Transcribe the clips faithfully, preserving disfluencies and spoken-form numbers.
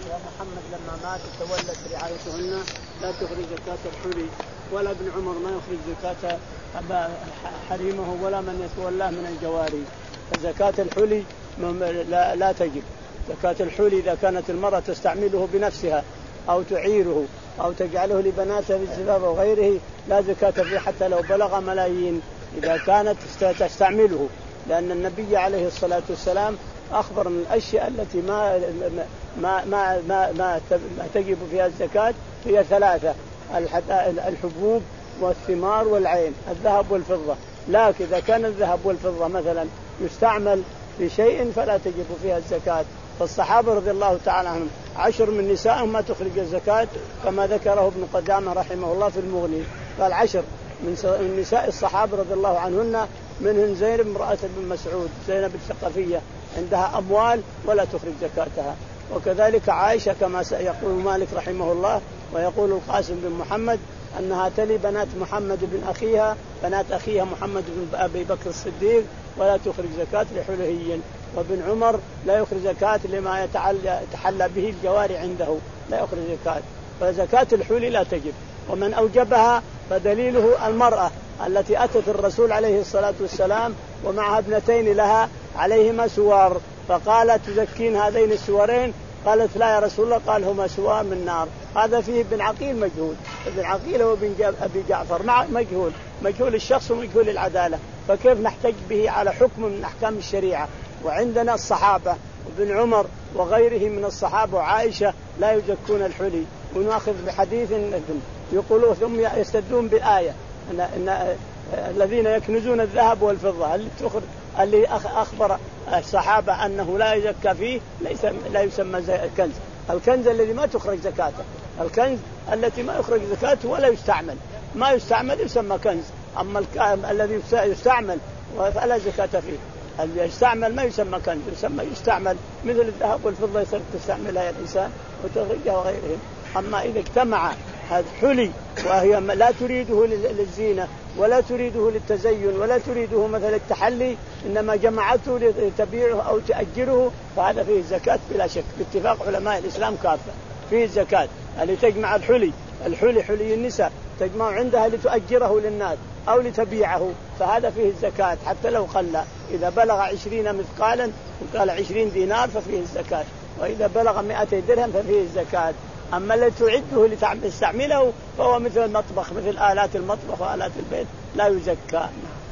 ومحمد لما مات تولت رعايتهن لا تخرج زكاة الحلي، ولا ابن عمر ما يخرج زكاة حريمه ولا من يتولاه من الجواري. فزكاة الحلي لا, لا تجب. زكاة الحلي إذا كانت المرأة تستعمله بنفسها أو تعيره أو تجعله لبناتها بالزفاف وغيره لا زكاة فيه حتى لو بلغ ملايين إذا كانت تستعمله، لأن النبي عليه الصلاة والسلام أخبر من الأشياء التي ما ما ما ما, ما تجب فيها الزكاة هي ثلاثة: الحبوب والثمار والعين، الذهب والفضة. لكن إذا كان الذهب والفضة مثلا يستعمل في شيء فلا تجب فيها الزكاة. فالصحابة رضي الله تعالى عنهم عشر من نسائهم ما تخرج الزكاة كما ذكره ابن قدامة رحمه الله في المغني، قال عشر من نساء الصحابة رضي الله عنهن منهن زينب امرأة بن مسعود، زينب الثقفية عندها أموال ولا تخرج زكاتها. وكذلك عائشة كما يقول مالك رحمه الله ويقول القاسم بن محمد أنها تلي بنات محمد بن أخيها بنات أخيها محمد بن أبي بكر الصديق ولا تخرج زكاة لحلهي. وابن عمر لا يخرج زكاة لما يتحلى به الجواري عنده لا يخرج زكاة. فزكاة الحلي لا تجب. ومن أوجبها فدليله المرأة التي أتت الرسول عليه الصلاة والسلام ومعها ابنتين لها عليهما سوار، فقالت تزكين هذين السوارين؟ قالت لا يا رسول الله. قال هما سوار من نار. هذا فيه ابن عقيل مجهول. ابن عقيل هو بن أبي جعفر مع مجهول مجهول الشخص ومجهول العدالة، فكيف نحتج به على حكم من أحكام الشريعة؟ وعندنا الصحابة وابن عمر وغيره من الصحابة وعائشة لا يزكون الحلي. ونأخذ بحديث يقولون ثم يستدلون بآية أن, إن الذين يكنزون الذهب والفضة اللي, اللي أخبر الصحابة أنه لا يزكى فيه ليس لا يسمى كنز. الكنز الذي ما تخرج زكاته، الكنز التي ما يخرج زكاته ولا يستعمل، ما يستعمل يسمى كنز. أما الذي يستعمل فلا زكاة فيه. اللي يستعمل ما يسمى كنز، يسمى يستعمل مثل الذهب والفضة يصير تستعملها الإنسان وتخرجها وغيرهم. أما إذا اجتمع هذا حلي وهي لا تريده للزينة ولا تريده للتزين ولا تريده مثل التحلي، إنما جمعته لتبيعه أو تأجره، فهذا فيه الزكاة بلا شك باتفاق علماء الإسلام كافة. فيه الزكاة اللي تجمع الحلي الحلي حلي النساء تجمع عندها لتؤجره للناس أو لتبيعه، فهذا فيه الزكاة حتى لو قل. إذا بلغ عشرين مثقالا وقال عشرين دينار ففيه الزكاة، وإذا بلغ مئتي درهم ففيه الزكاة. أما الذي تعده لتستعمله فهو مثل المطبخ مثل آلات المطبخ وآلات البيت لا يزكى.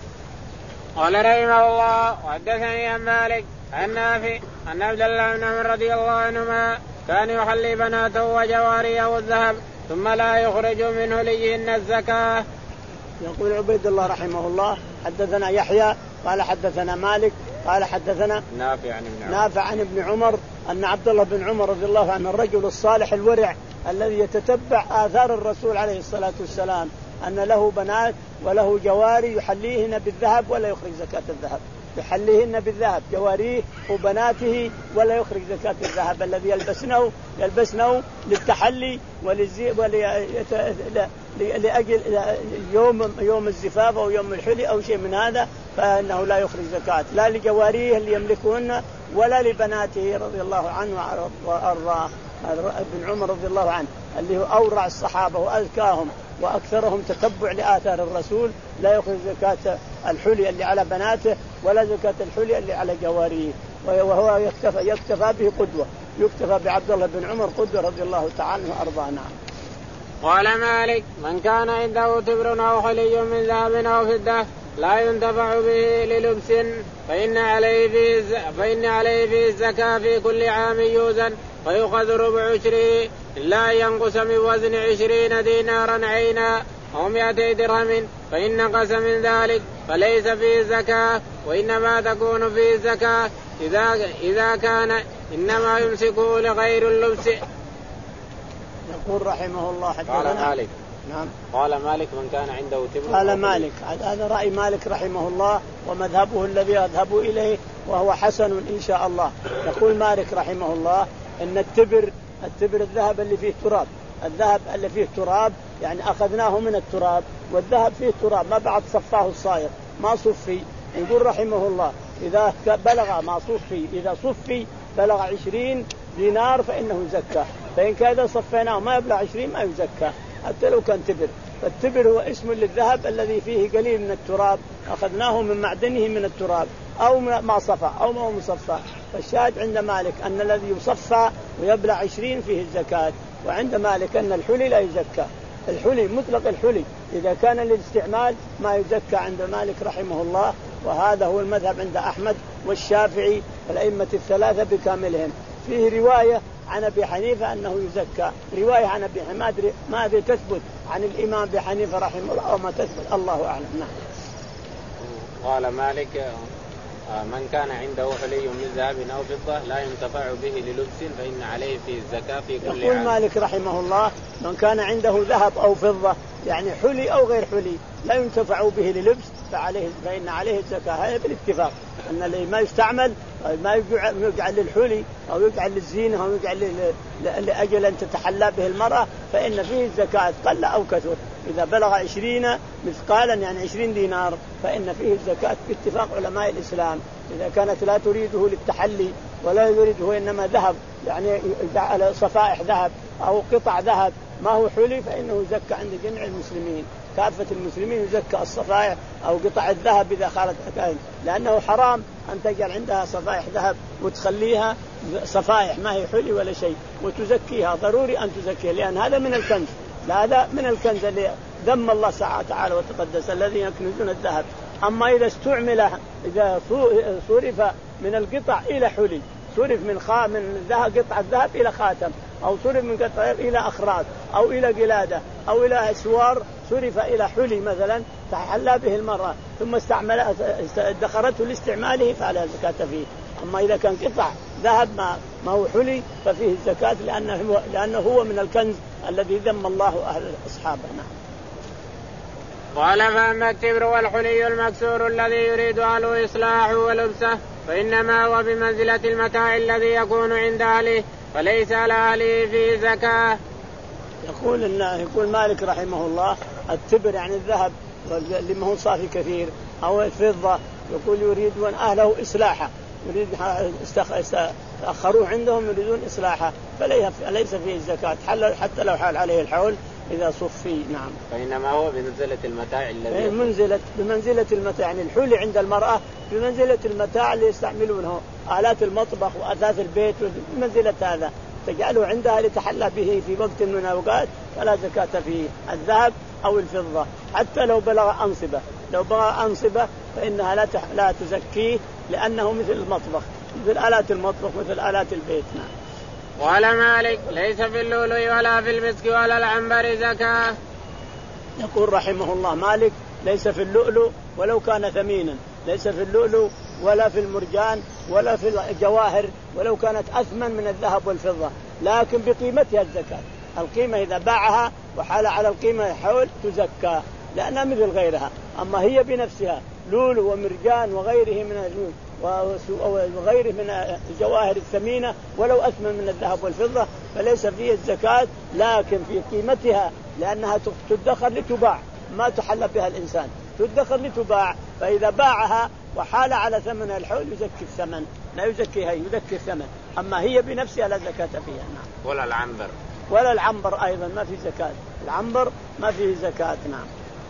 قال رحمه الله وحدثني عن مالك عن نافع أن عبد الله بن عمر رضي الله عنهما كان يحلي بناته وجواريه الذهب ثم لا يخرج منه ليهن الزكاة. يقول عبيد الله رحمه الله حدثنا يحيى قال حدثنا مالك قال حدثنا نافع عن ابن عمر, نافع عن ابن عمر أن عبد الله بن عمر رضي الله عنه الرجل الصالح الورع الذي يتتبع آثار الرسول عليه الصلاة والسلام أن له بنات وله جواري يحليهن بالذهب ولا يخرج زكاة الذهب، يحليهن بالذهب جواريه وبناته ولا يخرج زكاة الذهب الذي يلبسنه يلبسنه للتحلي ولزي لأجل يوم يوم الزفاف أو يوم الحلي أو شيء من هذا، فإنه لا يخرج زكاة لا لجواريه اللي يملكهن ولا لبناته رضي الله عنه وأرضاه. ابن عمر رضي الله عنه اللي هو أورع الصحابة وأذكاهم وأكثرهم تتبع لآثار الرسول لا يخرج زكاة الحلي اللي على بناته ولا زكاة الحلي اللي على جواريه، وهو يكتفى, يكتفى به قدوة، يكتفى بعبد الله بن عمر قدوة رضي الله تعالى وأرضاه. نعم. قال مالك من كان عنده تبر أو حلي من ذهب أو فضة لا ينتفع به للبس فإن عليه فيه فإن عليه فيه الزكاة في كل عام يوزن ويؤخذ ربع عشره إلا ينقص من وزن عشرين دينارا عينا أو مئتي درهم، فإن نقص من ذلك فليس فيه الزكاة، وإنما تكون فيه الزكاة إذا إذا كان إنما يمسكه لغير اللبس. يقول رحمه الله قال مالك. نعم. قال مالك من كان عنده تبر. قال مالك هذا رأي مالك رحمه الله ومذهبه الذي يذهب إليه وهو حسن إن شاء الله. يقول مالك رحمه الله إن التبر التبر الذهب اللي فيه تراب، الذهب اللي فيه تراب يعني أخذناه من التراب، والذهب فيه تراب ما بعد صفاه الصايغ ما صفي. يقول رحمه الله إذا بلغ ما صفي إذا صفي بلغ عشرين دينار فإنه يزكى. فإن كان صفيناه ما يبلغ عشرين ما يزكى حتى لو كان تبر. فالتبر هو اسم للذهب الذي فيه قليل من التراب أخذناه من معدنه من التراب أو ما صفى أو ما هو مصفى. فالشاهد عند مالك أن الذي يصفى ويبلغ عشرين فيه الزكاة، وعند مالك أن الحلي لا يزكى. الحلي مطلق الحلي إذا كان للاستعمال ما يزكى عند مالك رحمه الله. وهذا هو المذهب عند أحمد والشافعي الأئمة الثلاثة بكاملهم. فيه رواية عن أبي حنيفة أنه يزكى، رواية عن أبي حنيفة ما أدري تثبت عن الإمام أبي حنيفة رحمه الله أو ما تثبت، الله أعلم. نعم. قال مالك من كان عنده حلي من ذهب أو فضة لا ينتفع به للبس فإن عليه في الزكاة في كل عام. يقول مالك رحمه الله من كان عنده ذهب أو فضة يعني حلي أو غير حلي لا ينتفع به للبس فعليه فإن عليه الزكاة. هذا بالاتفاق أن اللي ما يستعمل ما يجعل للحلي أو يجعل للزينة أو يجعل لأجل أن تتحلى به المرأة فإن فيه الزكاة قل أو كثر. إذا بلغ عشرين مثقالا يعني عشرين دينار فإن فيه الزكاة باتفاق علماء الإسلام. إذا كانت لا تريده للتحلي ولا يريده إنما ذهب يعني على صفائح ذهب أو قطع ذهب ما هو حلي فإنه يزكى عند جميع المسلمين. كافة المسلمين يزكى الصفائح أو قطع الذهب إذا خالت أكاين، لأنه حرام أن تجعل عندها صفائح ذهب وتخليها صفائح ما هي حلي ولا شيء وتزكيها. ضروري أن تزكيها لأن هذا من الكنز. لا هذا من الكنز اللي ذم الله تعالى وتقدس الذين يكنزون الذهب. أما إذا استعمل إذا صرف من القطع إلى حلي، صرف من خا من ذهب قطعة ذهب إلى خاتم أو صرف من قطعة إلى أخراط أو إلى قلادة أو إلى أسوار صرف إلى حلي مثلا تحلى به المرأة ثم استعمل ادخرته لاستعماله فعلى الزكاة فيه. أما إذا كان قطع ذهب ما ما هو حلي ففيه الزكاة لأنه هو لأنه هو من الكنز الذي ذم الله أهل أصحابه. قال فأما التبر والحلي المكسور الذي يريد أهله إصلاحه ولبسه فإنما هو بمنزلة المتاع الذي يكون عند أهله فليس على أهله فيه زكاة. يقول إنه يقول مالك رحمه الله التبر يعني الذهب اللي ما هو صافي كثير أو الفضة يقول يريدون أهله إصلاحه يريد استأخروه عندهم يريدون إصلاحه فليس فيه الزكاة حتى لو حال عليه الحول إذا صفي. نعم. فإنما هو بمنزلة المتاع الذي منزلة بمنزلة المتاع يعني الحلي عند المرأة بمنزلة المتاع اللي يستعملونه آلات المطبخ وأثاث البيت بمنزلة هذا تجعله عندها لتحلى به في وقت من الأوقات فلا زكاة فيه الذهب أو الفضة حتى لو بلغ أنصبة. لو بلغ أنصبة فإنها لا لا تزكيه لأنه مثل المطبخ مثل آلات المطبخ مثل آلات البيت. نعم. قال مالك ليس في اللؤلؤ ولا في المسك ولا العنبر زكاة. يقول رحمه الله مالك ليس في اللؤلؤ ولو كان ثمينا، ليس في اللؤلؤ ولا في المرجان ولا في الجواهر ولو كانت أثمن من الذهب والفضة لكن بقيمتها الزكاة. القيمة إذا باعها وحال على القيمة حول تزكى لأنها مثل غيرها. أما هي بنفسها لؤلؤ ومرجان وغيره من وغيره من الجواهر الثمينة ولو أثمن من الذهب والفضة فليس فيه الزكاة لكن في قيمتها لأنها تدخر لتباع ما تحل بها الإنسان تدخر لتباع. فإذا باعها وحال على ثمن الحول يزكي الثمن لا يزكيها يزكي الثمن. أما هي بنفسها لا زكاة فيها. نعم. ولا العنبر ولا العنبر أيضا ما في زكاة. العنبر ما فيه زكاة. نعم.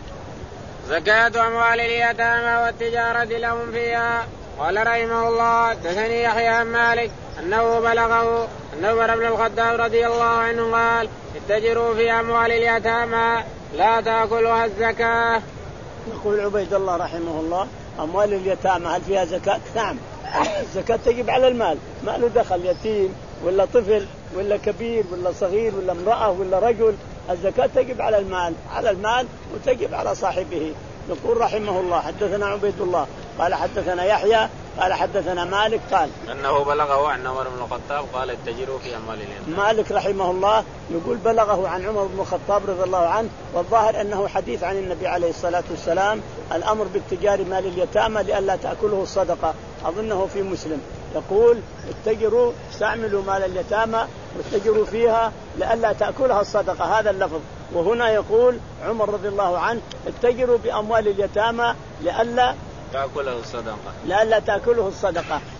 زكاة أموال اليتامى والتجارة لهم فيها. قال رحمه الله حدثني يحيى عن مالك أنه بلغه أن عمر بن الخطاب رضي الله عنه قال اتجروا في أموال اليتامى لا تأكلها الزكاة. يقول عبيد الله رحمه الله أموال اليتامى هل فيها زكاة؟ نعم. الزكاة تجب على المال ما له دخل يتيم ولا طفل ولا كبير ولا صغير ولا امرأة ولا رجل الزكاة تجب على المال على المال وتجب على صاحبه. يقول رحمه الله حدثنا عبيد الله قال حدثنا يحيى قال حدثنا مالك قال أنه بلغه عن عمر بن الخطاب قال اتجروا في أموال اليتامى. مالك رحمه الله يقول بلغه عن عمر بن الخطاب رضي الله عنه والظاهر أنه حديث عن النبي عليه الصلاة والسلام الأمر بالتجار مال اليتامى لئلا تأكله الصدقة. أظنه في مسلم يقول اتجروا استعملوا مال اليتامى واتجروا فيها لئلا تأكلها الصدقة هذا اللفظ. وهنا يقول عمر رضي الله عنه اتجروا بأموال اليتامى لئلا تأكله الصدقة لئلا تأكله الصدقة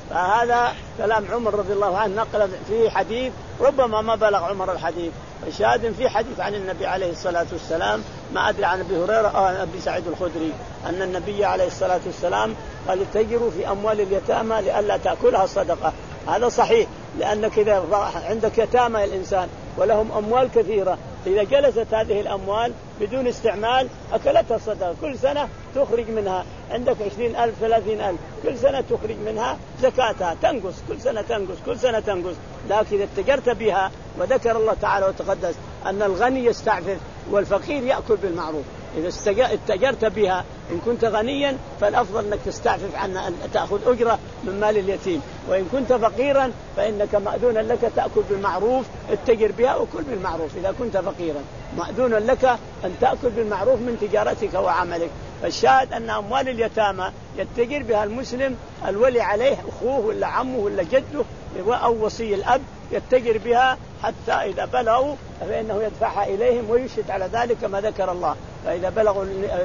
فهذا كلام عمر رضي الله عنه نقل في حديث ربما ما بلغ عمر الحديث. الشاهد في حديث عن النبي عليه الصلاة والسلام ما أدري عن أبي هريرة أو أبي سعيد الخدري أن النبي عليه الصلاة والسلام قال اتجروا في أموال اليتامى لئلا تأكلها الصدقة. هذا صحيح، لأنك إذا عندك يتامى الإنسان ولهم أموال كثيرة إذا جلست هذه الأموال بدون استعمال أكلتها الصدقة. كل سنة تخرج منها، عندك عشرين ألف ثلاثين ألف كل سنة تخرج منها زكاتها تنقص، كل سنة تنقص كل سنة تنقص. لكن إذا اتجرت بها، وذكر الله تعالى وتقدس أن الغني يستعفف والفقير يأكل بالمعروف. إذا اتجرت بها إن كنت غنيا فالأفضل أنك تستعفف عن أن تأخذ أجرة من مال اليتيم، وإن كنت فقيرا فإنك مأذون لك تأكل بالمعروف، اتجر بها وكل بالمعروف. إذا كنت فقيرا مأذون لك أن تأكل بالمعروف من تجارتك وعملك. فالشاهد أن أموال اليتامى يتجر بها المسلم الولي عليه أخوه ولا عمه ولا جده أو وصي الأب يتجر بها حتى إذا بلغوا فإنه يدفعها إليهم ويشهد على ذلك كما ذكر الله. فإذا بلغوا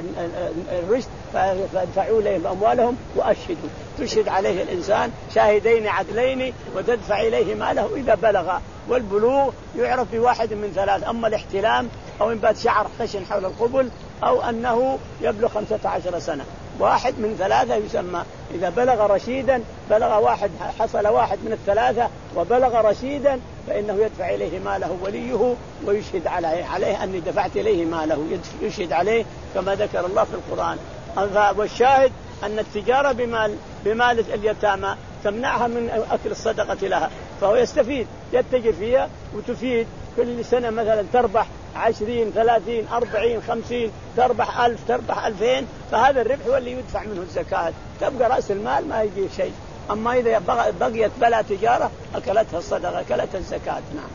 الرشد فادفعوا إليهم أموالهم وأشهدوا، تشهد عليه الإنسان شاهدين عدلين وتدفع إليه ماله إذا بلغ. والبلوغ يعرف بواحد من ثلاث: أما الاحتلام أو إنبات شعر خشن حول القبل أو أنه يبلغ خمسة عشر سنة. واحد من ثلاثة يسمى. إذا بلغ رشيدا بلغ واحد حصل واحد من الثلاثة وبلغ رشيدا فإنه يدفع إليه ماله وليه ويشهد عليه عليه أني دفعت إليه ماله، يشهد عليه كما ذكر الله في القرآن. والشاهد أن التجارة بمال بمال اليتامى تمنعها من أكل الصدقة لها، فهو يستفيد يتجر فيها وتفيد. كل سنة مثلا تربح عشرين ثلاثين أربعين خمسين، تربح ألف تربح ألفين، فهذا الربح هو اللي يدفع منه الزكاة، تبقى رأس المال ما يجي شيء. أما إذا بقيت بلا تجارة أكلتها الصدقة أكلتها الزكاة. نعم.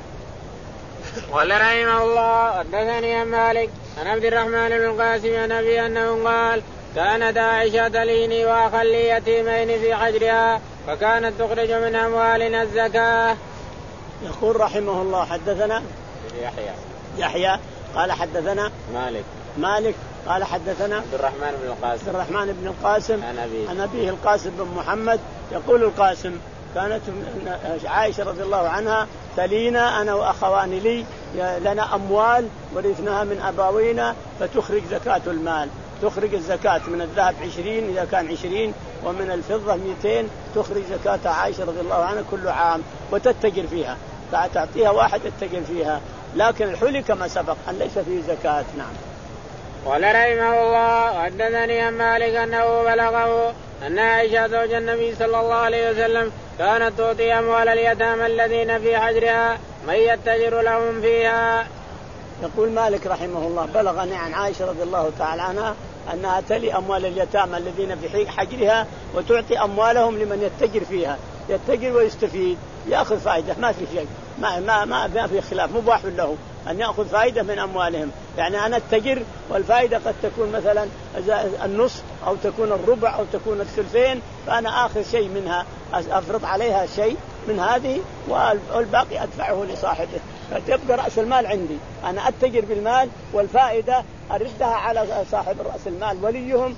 قال رحمه الله حدثني عن مالك عن عبد الرحمن بن القاسم عن أبي أنه قال كانت عائشة تليني وأخلي يتيمين في حجرها فكانت تخرج من أموالنا الزكاة. يقول رحمه الله حدثنا يحيى يحيى قال حدثنا مالك مالك قال حدثنا عبد الرحمن بن القاسم عبد الرحمن بن القاسم عن أبيه عن أبيه القاسم بن محمد. يقول القاسم كانت عائشة رضي الله عنها تلينا أنا وأخوان لي لنا أموال ورثناها من أبوينا فتخرج زكاة المال، تخرج الزكاة من الذهب عشرين إذا كان عشرين ومن الفضة مئتين، تخرج زكاة عائشة رضي الله عنها كل عام وتتجر فيها، تعطيها واحد يتجر فيها. لكن الحلي كما سبق أن ليس فيه زكاة. نعم. قال رحمه الله حدثني عن مالك أنه بلغه أن عائشة زوج النبي صلى الله عليه وسلم كانت تعطي أموال اليتامى الذين في حجرها من يتجر لهم فيها. يقول مالك رحمه الله بلغني عن عائشة رضي الله تعالى عنها أنها تلي أموال اليتامى الذين في حجرها وتعطي أموالهم لمن يتجر فيها، يتجر ويستفيد يأخذ فائدة، ما في شيء، ما ما ما في خلاف، مباح له أن يأخذ فائدة من أموالهم. يعني أنا أتجر والفائدة قد تكون مثلا النصف أو تكون الربع أو تكون الثلثين، فأنا آخذ شيء منها أفرض عليها شيء من هذه والباقي أدفعه لصاحبه، فتبقى رأس المال عندي. أنا أتجر بالمال والفائدة أردها على صاحب رأس المال وليهم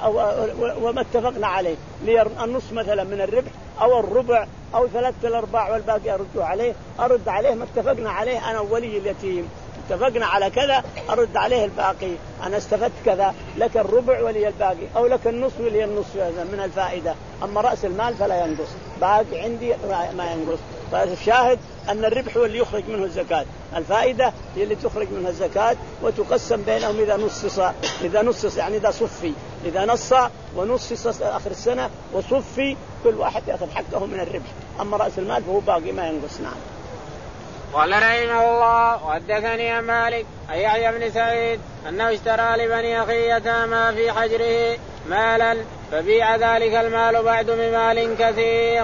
وما اتفقنا عليه، لي النصف مثلا من الربح أو الربع أو ثلاثة الأرباع والباقي أرده عليه، أرد عليه ما اتفقنا عليه أنا ولي اليتيم، اتفقنا على كذا أرد عليه الباقي، أنا استفدت كذا لك الربع ولي الباقي أو لك النصف ولي النصف من الفائدة، أما رأس المال فلا ينقص، باقي عندي ما ينقص. فالشاهد أن الربح هو اللي يخرج منه الزكاة، الفائدة هي اللي تخرج منها الزكاة وتقسم بينهم إذا نصص، إذا نصص يعني إذا صفي، إذا نص ونصص آخر السنة وصفي كل واحد يأخذ حقه من الربح، أما رأس المال فهو باقي ما ينقص. نعم. قال رحمه الله وحدثني عن مالك عن يحيى بن سعيد أنه اشترى لبني أخيه يتامى في حجره مالا فبيع ذلك المال بعد بمال كثير.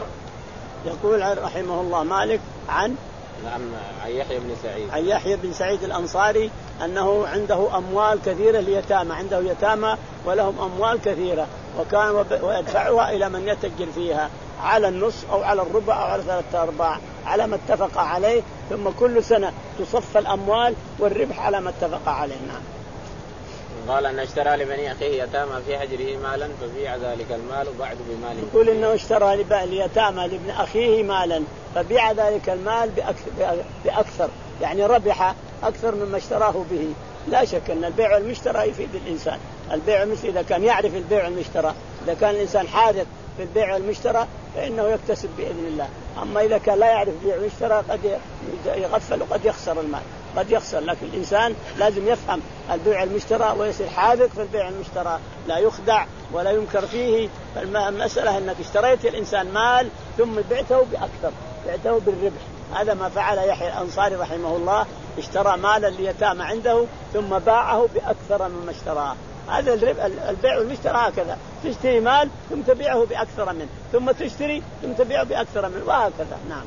يقول رحمه الله مالك عن نعم عن يحيى بن سعيد عن يحيى بن سعيد الأنصاري أنه عنده أموال كثيرة ليتامى، عنده يتامى ولهم أموال كثيرة وكان ويدفعها إلى من يتجر فيها على النصف أو على الربع أو على ثلاثة أرباع على ما اتفق عليه، ثم كل سنة تصف الأموال والربح على ما اتفق عليه. نعم. قال أن اشترى لبني أخيه يتامى في حجره مالا فبيع ذلك المال وبعد بمال. يقول إنه اشترى ليتامى لابن أخيه مالا فبيع ذلك المال بأكثر، يعني ربح أكثر مما اشتراه به. لا شك أن البيع والمشترى يفيد الإنسان. البيع والمشترى إذا كان يعرف البيع والمشترى، إذا كان الإنسان حاذق في البيع والمشترى فإنه يكتسب بإذن الله. أما إذا كان لا يعرف البيع والمشترى قد يغفل وقد يخسر المال، قد يخسر. لكن الإنسان لازم يفهم البيع والمشترى ويصير حاذق في البيع والمشترى، لا يخدع ولا ينكر فيه. فالمسألة أنك اشتريت الإنسان مال ثم بعته بأكثر، بعته بالربح. هذا ما فعل يحيى الأنصاري رحمه الله، اشترى مالا ليتامى عنده ثم باعه بأكثر مما اشتراه. هذا البيع والمشترى هكذا، تشتري مال ثم تبيعه بأكثر منه، ثم تشتري ثم تبيعه بأكثر منه، وهكذا. نعم.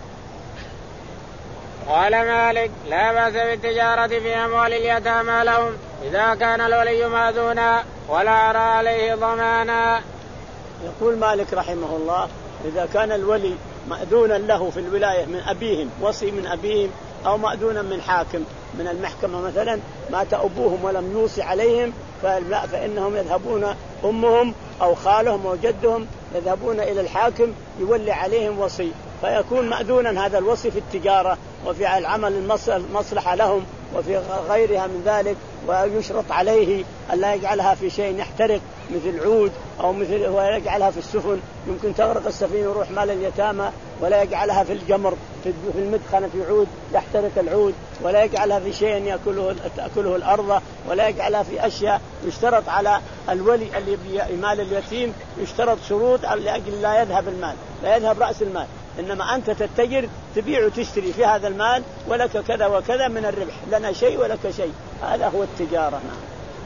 قال مالك لا بأس بالتجارة في أموال اليتامى لهم إذا كان الولي مأذونا ولا أرى عليه ضمانا. يقول مالك رحمه الله إذا كان الولي مأذونا له في الولاية من أبيهم، وصي من أبيهم، أو مأذونا من حاكم من المحكمة مثلا، مات أبوهم ولم يوصي عليهم فإنهم يذهبون، أمهم أو خالهم أو جدهم يذهبون إلى الحاكم يولي عليهم وصي، فيكون مأذونا هذا الوصي في التجارة وفي العمل المصلحة لهم وفي غيرها من ذلك، ويشرط عليه ألا يجعلها في شيء يحترق مثل عود أو مثل ويجعلها في السفن، يمكن تغرق السفينة ويروح مال اليتامى، ولا يجعلها في الجمر في المدخنة في عود يحترق العود، ولا يجعلها في شيء يأكله تأكله الأرض، ولا يجعلها في أشياء. يشترط على الولي اللي مال اليتيم يشترط شروط لأجل لا يذهب المال، لا يذهب رأس المال، إنما أنت تتجر تبيع وتشتري في هذا المال ولك كذا وكذا من الربح، لنا شيء ولك شيء، هذا هو التجارة. نعم.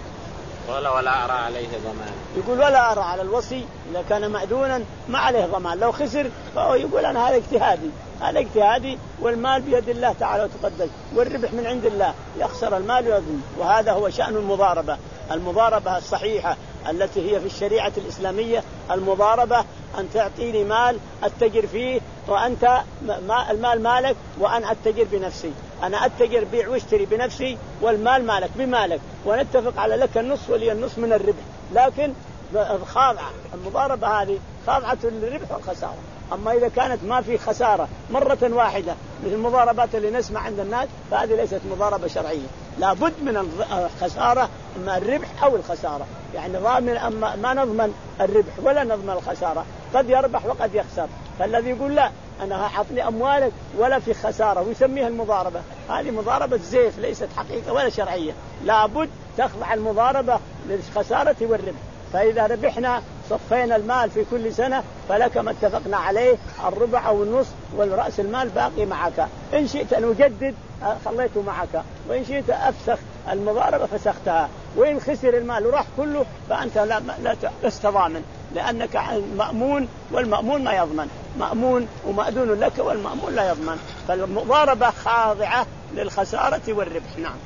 ولا ولا أرى عليه ضمان. يقول ولا أرى على الوصي إذا كان مأذونا ما عليه ضمان، لو خسر فهو يقول أنا هذا اجتهادي، هذا اجتهادي والمال بيد الله تعالى وتقدس، والربح من عند الله، يخسر المال ويضمن. وهذا هو شأن المضاربة. المضاربة الصحيحة التي هي في الشريعة الإسلامية، المضاربة أن تعطيني مال أتجر فيه وأنت المال مالك وأنا أتجر بنفسي، أنا أتجر بيع واشتري بنفسي والمال مالك بمالك، ونتفق على لك النصف ولي النصف من الربح، لكن خاضعة المضاربة هذه خاضعة للربح والخسارة. أما إذا كانت ما في خسارة مرة واحدة مثل المضاربات اللي نسمع عند الناس فهذه ليست مضاربة شرعية، لابد من الخسارة، إما الربح أو الخسارة، يعني ضامن أما ما نضمن الربح ولا نضمن الخسارة، قد يربح وقد يخسر. فالذي يقول لا أنا أعطني أموالك ولا في خسارة ويسميها المضاربة، هذه مضاربة زيف ليست حقيقة ولا شرعية، لابد تخضع المضاربة للخسارة والربح. فإذا ربحنا صفينا المال في كل سنة فلك ما اتفقنا عليه الربع أو النصف، والرأس المال باقي معك، إن شئت أن أجدد خليته معك، وإن شئت أفسخ المضاربة فسختها، وإن خسر المال وراح كله فأنت لا لا تستضامن، لأنك مأمون والمأمون ما يضمن، مأمون ومأذون لك والمأمون لا يضمن. فالمضاربة خاضعة للخسارة والربح. نعم.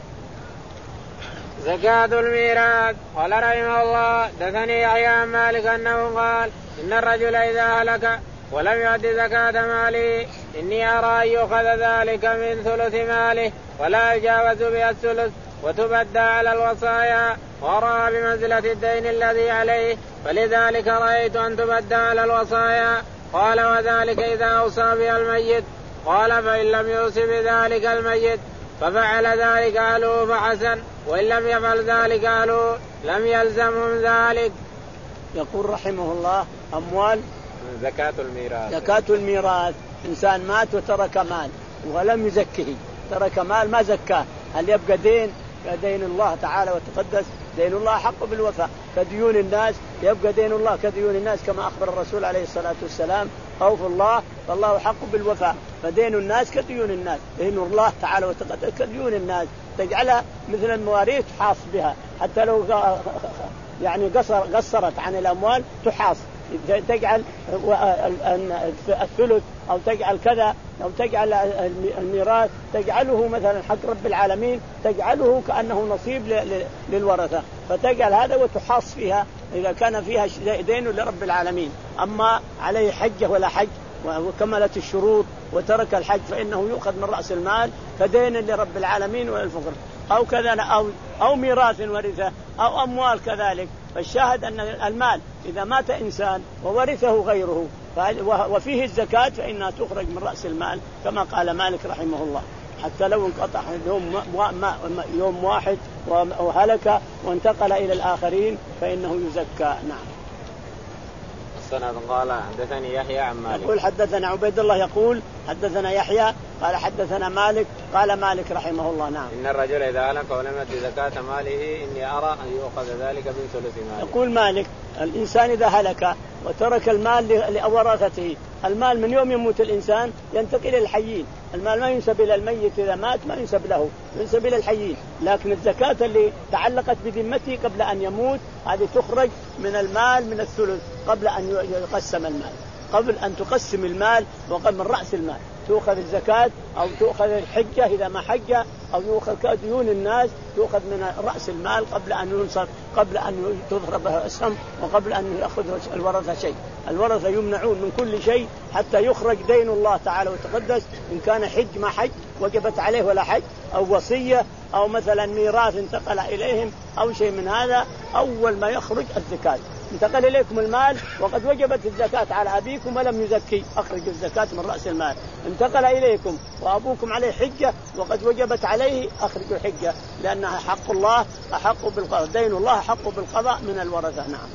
زكاة الميراث. قال رحمه الله دثني يحيى عن مالك أنه قال إن الرجل إذا هلك ولم يؤد زكاة ماله إني أرى أن يؤخذ ذلك من ثلث ماله ولا يجاوز بها الثلث وتبدى على الوصايا، وأرى بمنزلة الدين الذي عليه، فلذلك رأيت أن تبدى على الوصايا. قال وذلك إذا أوصى بها الميت. قال فإن لم يوص بذلك الميت ففعل ذلك أهله فحسن، وإن لم يفعل ذلك أهله لم يلزمهم ذلك. يقول رحمه الله أموال زكاة الميراث. زكاة الميراث، إنسان مات وترك مال ولم يزكه، ترك مال ما زكاه، هل يبقى دين؟ دين الله تعالى وتقدس، دين الله حق بالوفاء كديون الناس، يبقى دين الله كديون الناس كما أخبر الرسول عليه الصلاة والسلام أوفوا الله فالله حق بالوفاء، فدين الناس كديون الناس، دين الله تعالى وتقدس كديون الناس، تجعلها مثل المواريث تحاص بها، حتى لو يعني قصر قصرت عن الأموال تحاص، تجعل الثلث أو تجعل كذا أو تجعل الميراث تجعله مثلا حق رب العالمين، تجعله كأنه نصيب للورثة، فتجعل هذا وتحاص فيها إذا كان فيها دين لرب العالمين. أما عليه حجة ولا حج وكملت الشروط وترك الحج فإنه يؤخذ من رأس المال كدين لرب العالمين والفقر. أو كذا أو أو ميراث ورثه أو أموال كذلك. فالشاهد أن المال إذا مات إنسان وورثه غيره وفيه الزكاة فإنها تخرج من رأس المال كما قال مالك رحمه الله، حتى لو انقطع يوم, يوم واحد وهلك وانتقل إلى الآخرين فإنه يزكى. نعم. السند قال حدثني يحيى عن مالك يقول حدثنا عبيد الله يقول حدثنا يحيى قال حدثنا مالك قال مالك رحمه الله. نعم. إن الرجل إذا هلك ولم يؤت زكاة ماله إني أرى أن يؤخذ ذلك من ثلث ماله. يقول مالك الإنسان إذا هلك وترك المال لورثته، المال من يوم يموت الإنسان ينتقل إلى الحيين، المال ما ينسب إلى الميت إذا مات ما ينسب له، ينسب إلى الحيين، لكن الزكاة اللي تعلقت بذمته قبل أن يموت هذه تخرج من المال من الثلث قبل أن يقسم المال، قبل أن تقسم المال وقبل من رأس المال تؤخذ الزكاة أو تؤخذ الحجة إذا ما حجة أو يؤخذ كديون الناس تؤخذ من رأس المال قبل أن ينصر قبل أن تضرب السهم وقبل أن يأخذ الورثة شيء. الورثة يمنعون من كل شيء حتى يخرج دين الله تعالى وتقدس، إن كان حج ما حج وجبت عليه ولا حج أو وصية أو مثلا ميراث انتقل إليهم أو شيء من هذا، أول ما يخرج الزكاة. انتقل إليكم المال وقد وجبت الزكاة على أبيكم ولم يزكي أخرج الزكاة من رأس المال. انتقل إليكم وأبوكم عليه حجة وقد وجبت عليه أخرجوا حجة لأنها حق الله أحق بالقضاء، دين الله أحق بالقضاء من الورثة. نعم.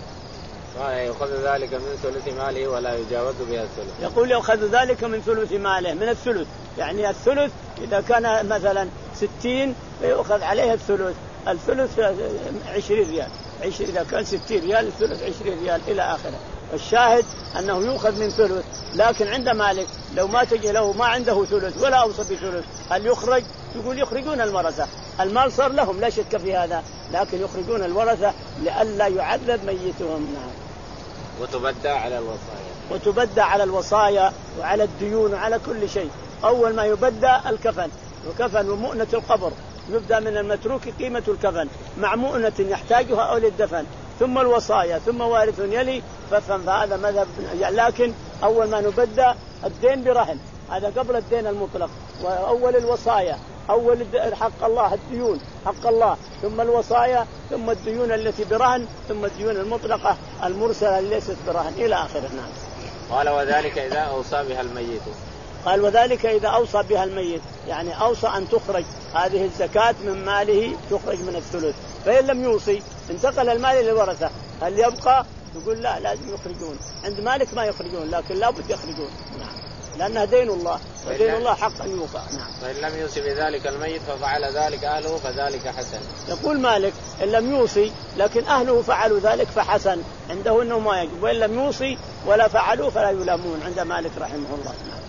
يأخذ ذلك من ثلث ماله ولا يجاوز بها الثلث. يقول يأخذ ذلك من ثلث ماله، من الثلث يعني الثلث إذا كان مثلا ستين فيأخذ عليه الثلث، الثلث عشرين ريال، عشرين إذا كان ستين ريال الثلث عشرين ريال إلى آخره. الشاهد أنه يؤخذ من ثلث، لكن عند مالك لو ما تجي له ما عنده ثلث ولا أوصى بثلث هل يخرج؟ يقول يخرجون الورثة، المال صار لهم لا شك في هذا، لكن يخرجون الورثة لئلا يعذب ميتهم. نعم. وتبدأ على الوصايا وتبدأ على الوصايا وعلى الديون وعلى كل شيء. أول ما يبدأ الكفن وكفن ومؤنة القبر، يبدأ من المتروك قيمة الكفن مع مؤنة يحتاجها أو للدفن، ثم الوصايا ثم وارث يلي، فهذا مذهب. لكن أول ما نبدأ الدين برهن، هذا قبل الدين المطلق، وأول الوصايا أول حق الله الديون حق الله، ثم الوصايا ثم الديون التي برهن، ثم الديون المطلقة المرسلة ليست برهن إلى آخره. نعم. قال وذلك إذا أوصى بها الميت. قال وذلك إذا أوصى بها الميت، يعني أوصى أن تخرج هذه الزكاة من ماله تخرج من الثلث، فإن لم يوصي انتقل المال للورثة، هل يبقى؟ يقول لا لازم يخرجون، عند مالك ما يخرجون لكن لابد يخرجون. نعم. لأنها دين الله ودين الله حق أن يوقع. نعم. فإن لم يوصي بذلك الميت ففعل ذلك أهله فذلك حسن. يقول مالك إن لم يوصي لكن أهله فعلوا ذلك فحسن، عنده أنه ما يجب، وإن لم يوصي ولا فعلوا فلا يلامون عند مالك رحمه الله. نعم.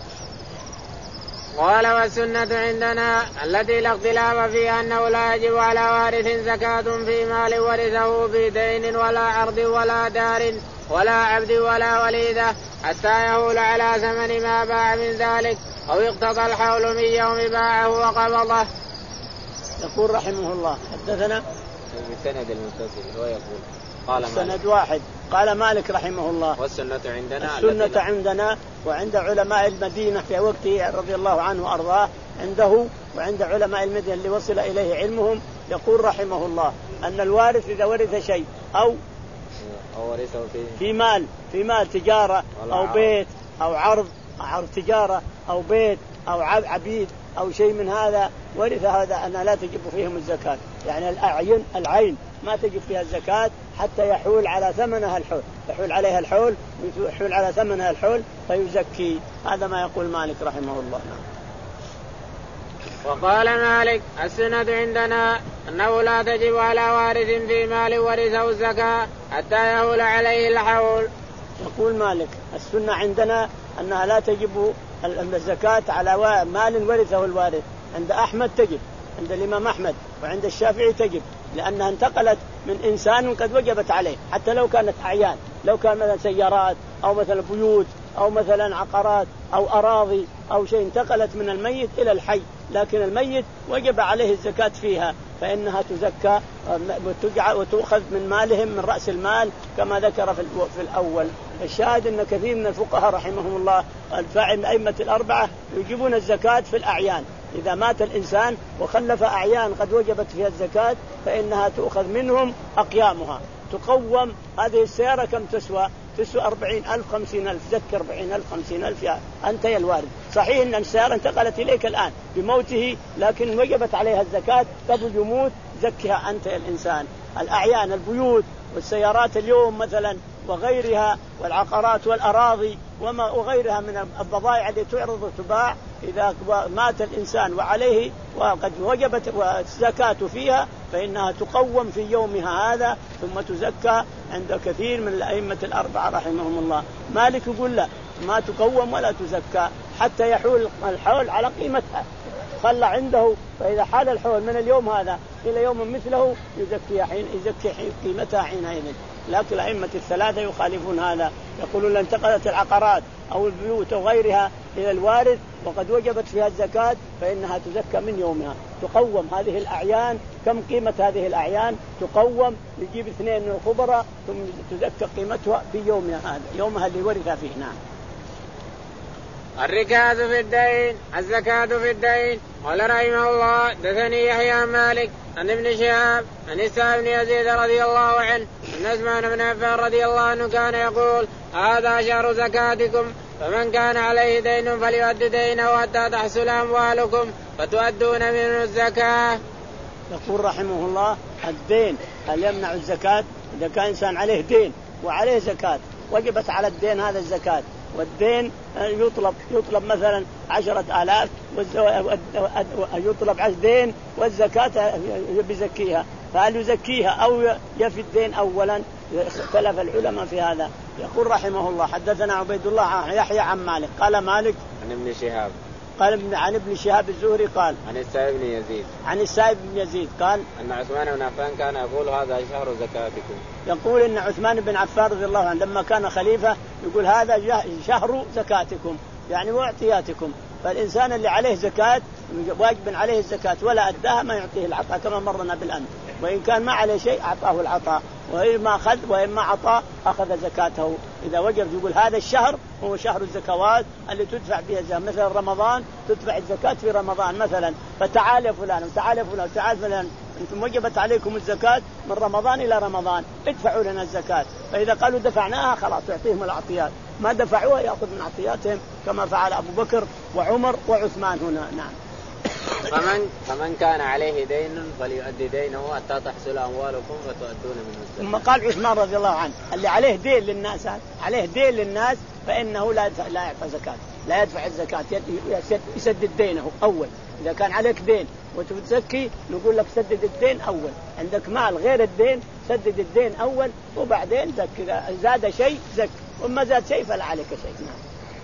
قال والسنة عندنا التي لا اختلاف فيها أنه لا يجب على وارث زكاة في مال ورثه في دين ولا عرض ولا دار ولا عبد ولا وليدة حتى يهول على ثمن ما باع من ذلك أو يقتضى الحول من يوم باعه وقبضه. يقول رحمه الله حدثنا بالسند المتصل هو يقول قال سند واحد قال مالك رحمه الله والسنة عندنا السنة عندنا وعند علماء المدينة في وقته رضي الله عنه وأرضاه عنده وعند علماء المدينة اللي وصل إليه علمهم، يقول رحمه الله أن الوارث إذا ورث شيء أو أو ورثه في في مال في مال تجارة أو بيت أو عرض عرض تجارة أو بيت أو عبيد أو شيء من هذا ورث، هذا أن لا تجب فيهم الزكاة، يعني الأعين العين ما تجب فيها الزكاة حتى يحول على ثمنها الحول، يحول عليها الحول يحول على ثمنها الحول فيزكي. هذا ما يقول مالك رحمه الله. وقال مالك السنة عندنا أنه لا تجب على وارث في مال ورثه الزكاة حتى يهول عليه الحول. يقول مالك السنة عندنا أنها لا تجب الزكاة على مال ورثه الوارث، عند أحمد تجب، عند الإمام أحمد وعند الشافعي تجب، لأنها انتقلت من إنسان قد وجبت عليه، حتى لو كانت أعيان، لو كان مثلا سيارات أو مثلا بيوت أو مثلا عقارات أو أراضي أو شيء انتقلت من الميت إلى الحي، لكن الميت وجب عليه الزكاة فيها فإنها تزكى وتؤخذ من مالهم من رأس المال كما ذكر في الأول. الشاهد أن كثير من الفقهاء رحمهم الله الفاعل أئمة الأربعة يجيبون الزكاة في الأعيان، إذا مات الإنسان وخلف أعيان قد وجبت فيها الزكاة فإنها تؤخذ منهم أقيامها تقوم. هذه السيارة كم تسوى؟ تسوى أربعين ألف خمسين ألف، زكي أربعين ألف خمسين ألف يا أنت يا الوارد. صحيح أن السيارة انتقلت إليك الآن بموته لكن وجبت عليها الزكاة قبل يموت، زكها أنت يا الإنسان. الأعيان البيوت والسيارات اليوم مثلا وغيرها والعقارات والأراضي وما وغيرها من البضائع التي تعرض وتباع، إذا مات الإنسان وعليه وقد وجبت الزكاة فيها فإنها تقوم في يومها هذا ثم تزكى عند كثير من الأئمة الأربعة رحمهم الله. مالك يقول لا ما تقوم ولا تزكى حتى يحول الحول على قيمتها، خلى عنده، فإذا حال الحول من اليوم هذا إلى يوم مثله يزكي حين يزكي حين قيمتها حينئذ. لكن الأئمة الثلاثة يخالفون هذا، يقولون لو انتقلت العقارات أو البيوت أو غيرها إلى الوارث وقد وجبت فيها الزكاة فإنها تزكى من يومها، تقوم هذه الأعيان. كم قيمة هذه الأعيان؟ تقوم، يجيب اثنين من الخبراء ثم تزكى قيمتها في يومها هذا، يومها اللي ورثها فيه. نعم. الركاز في الدين، الزكاة في الدين. قال رحمه الله دثني يحيى مالك عن ابن شهاب عن إسحاق بن يزيد رضي الله عنه أن عثمان بن عفان رضي الله عنه كان يقول هذا شهر زكاتكم فمن كان عليه دين فليؤد دينه حتى تحصل أموالكم فتؤدون منه الزكاة. يقول رحمه الله الدين هل يمنع الزكاة؟ إذا كان إنسان عليه دين وعليه زكاة وجبت على الدين هذا الزكاة، والدين يطلب يطلب مثلا عشرة آلاف يطلب عشر دين والزكاة يزكيها، فهل يزكيها أو يفي الدين أولا؟ اختلف العلماء في هذا. يقول رحمه الله حدثنا عبيد الله يحيى عن مالك قال مالك عن ابن شهاب قال عن ابن شهاب الزهري قال عن السائب بن يزيد عن السائب بن يزيد قال أن عثمان بن عفان كان يقول هذا شهر زكاتكم. يقول إن عثمان بن عفان رضي الله عنه لما كان خليفة يقول هذا شهر زكاتكم يعني واعطياتكم. فالإنسان اللي عليه زكاة واجب عليه الزكاة ولا أداها ما يعطيه العطاء كما مرنا بالأمس، وإن كان ما عليه شيء أعطاه العطاء، وإما أخذ وإما عطاء أخذ زكاته. إذا وجب يقول هذا الشهر هو شهر الزكوات اللي تدفع فيها الزكاة، مثلا رمضان تدفع الزكاة في رمضان مثلا، فتعال يا فلان وتعال يا فلان وتعال فلان أنتم وجبت عليكم الزكاة من رمضان إلى رمضان ادفعوا لنا الزكاة. فإذا قالوا دفعناها خلاص يعطيهم العطيات، ما دفعوها يأخذ من عطياتهم كما فعل أبو بكر وعمر وعثمان هنا. نعم. فمن فمن كان عليه دين فليؤدي دينه حتى تحصل أموالكم فتؤدون منه الزكاة. ثم قال عثمان رضي الله عنه اللي عليه دين للناس عليه دين للناس فإنه لا لا يعطى زكاة، لا يدفع الزكاة، يسدد دينه أول. إذا كان عليك دين وتزكي نقول لك سدد الدين أول، عندك مال غير الدين سدد الدين أول وبعدين زك، إذا زاد شيء زك وما زاد شيء فلا عليك شيء. نعم.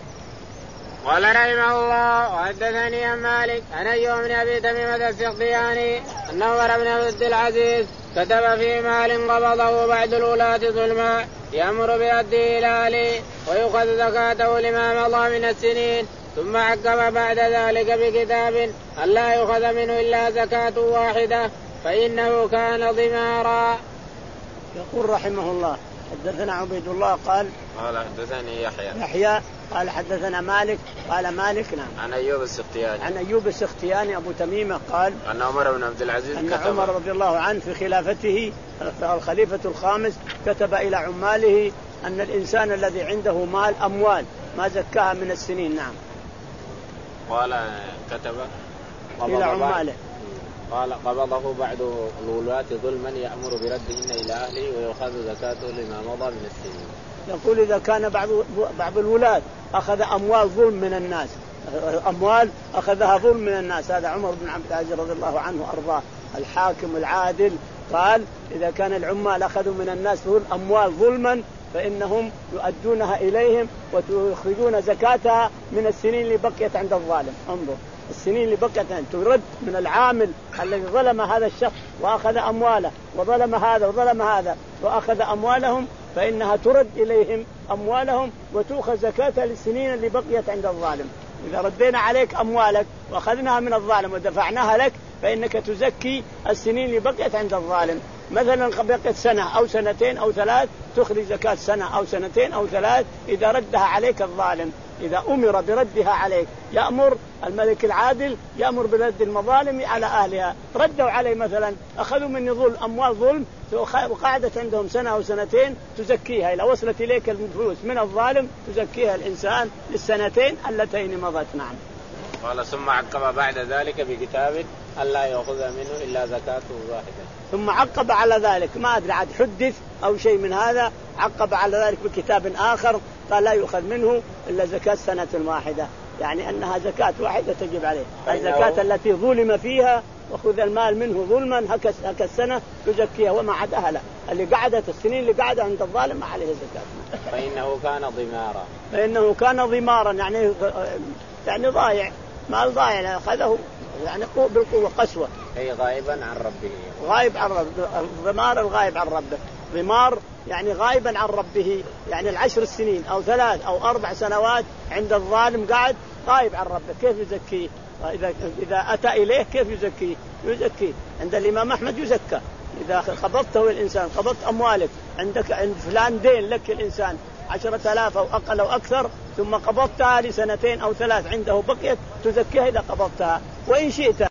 قال رحمه الله وحدثني عن مالك عن أيوب بن أبي تميمة السختياني أن عمر بن عبد العزيز كتب في مال قبضه بعد الولاة ظلما يأمر بأديه إلى أهله ويؤخذ زكاته لما مضى من السنين، ثم حكم بعد ذلك بكتاب أن لا يؤخذ منه إلا زكاة واحدة فإنه كان ضمارا. يقول رحمه الله حدثنا عبيد الله قال قال حدثني يحيى يحيى قال حدثنا مالك قال مالك نعم عن أيوب السختياني عن أيوب السختياني أبو تميمة قال أن عمر بن عبد العزيز أن كتب عمر رضي الله عنه في خلافته الخليفة الخامس كتب إلى عماله أن الإنسان الذي عنده مال أموال ما زكاها من السنين. نعم. قال كتب إلى عماله قال قبضه بعد الولاة ظلما يأمر بردهن إلى أهله ويأخذ زكاته لما مضى من السنين. يقول إذا كان بعض بعض الولاة أخذ أموال ظلم من الناس، أموال أخذها ظلم من الناس، هذا عمر بن عبد العزيز رضي الله عنه وأرضاه الحاكم العادل قال إذا كان العمال أخذوا من الناس أموال ظلما فإنهم يؤدونها إليهم ويخرجون زكاتها من السنين اللي بقيت عند الظالم. انظر السنين اللي بقيت ترد من العامل الذي ظلم هذا الشخص وأخذ أمواله وظلم هذا وظلم هذا وأخذ أموالهم فإنها ترد إليهم أموالهم وتأخذ زكاتها للسنين اللي بقيت عند الظالم. إذا ردينا عليك أموالك وأخذناها من الظالم ودفعناها لك فإنك تزكي السنين اللي بقيت عند الظالم. مثلا بقيت سنة أو سنتين أو ثلاث تخرج زكاة سنة أو سنتين أو ثلاث إذا ردها عليك الظالم. إذا أمر بردها عليك، يأمر الملك العادل يأمر برد المظالم على أهلها. ردوا عليه مثلا أخذوا مني ظلم أموال ظلم وقعدت عندهم سنة أو سنتين تزكيها، إذا وصلت إليك الفلوس من الظالم تزكيها الإنسان للسنتين اللتين مضت. نعم. قال ثم عقب بعد ذلك بكتاب ألا يأخذ منه إلا زكاة واحدة. ثم عقب على ذلك ما أدري عاد حدث أو شيء من هذا، عقب على ذلك بكتاب آخر قال لا يؤخذ منه إلا زكاة سنة واحدة، يعني أنها زكاة واحدة تجب عليه. الزكاة التي ظلم فيها وخذ المال منه ظلما هك السنة تزكيها وما عاد أهله، اللي قعدت السنين اللي قعدت عند الظالم ما عليه زكاة. فإنه كان ضمارا. فإنه كان ضمارا يعني يعني ضايع، مال ضايع أخذه يعني بالقوة قسوة، أي غائبا عن ربه. غائب عن ربه، الضمار الغائب عن ربه. ضمار يعني غائبا عن ربه، يعني العشر السنين أو ثلاث أو أربع سنوات عند الظالم قاعد غائب عن ربه، كيف يزكيه؟ إذا إذا أتى إليه كيف يزكيه؟ يزكيه عند الإمام أحمد يزكى. إذا قبضته الإنسان، قبضت أموالك عندك عند فلان دين لك الإنسان عشرة آلاف أو أقل أو أكثر، ثم قبضتها لسنتين أو ثلاث عنده بقيت تزكيها إذا قبضتها، وإن شئت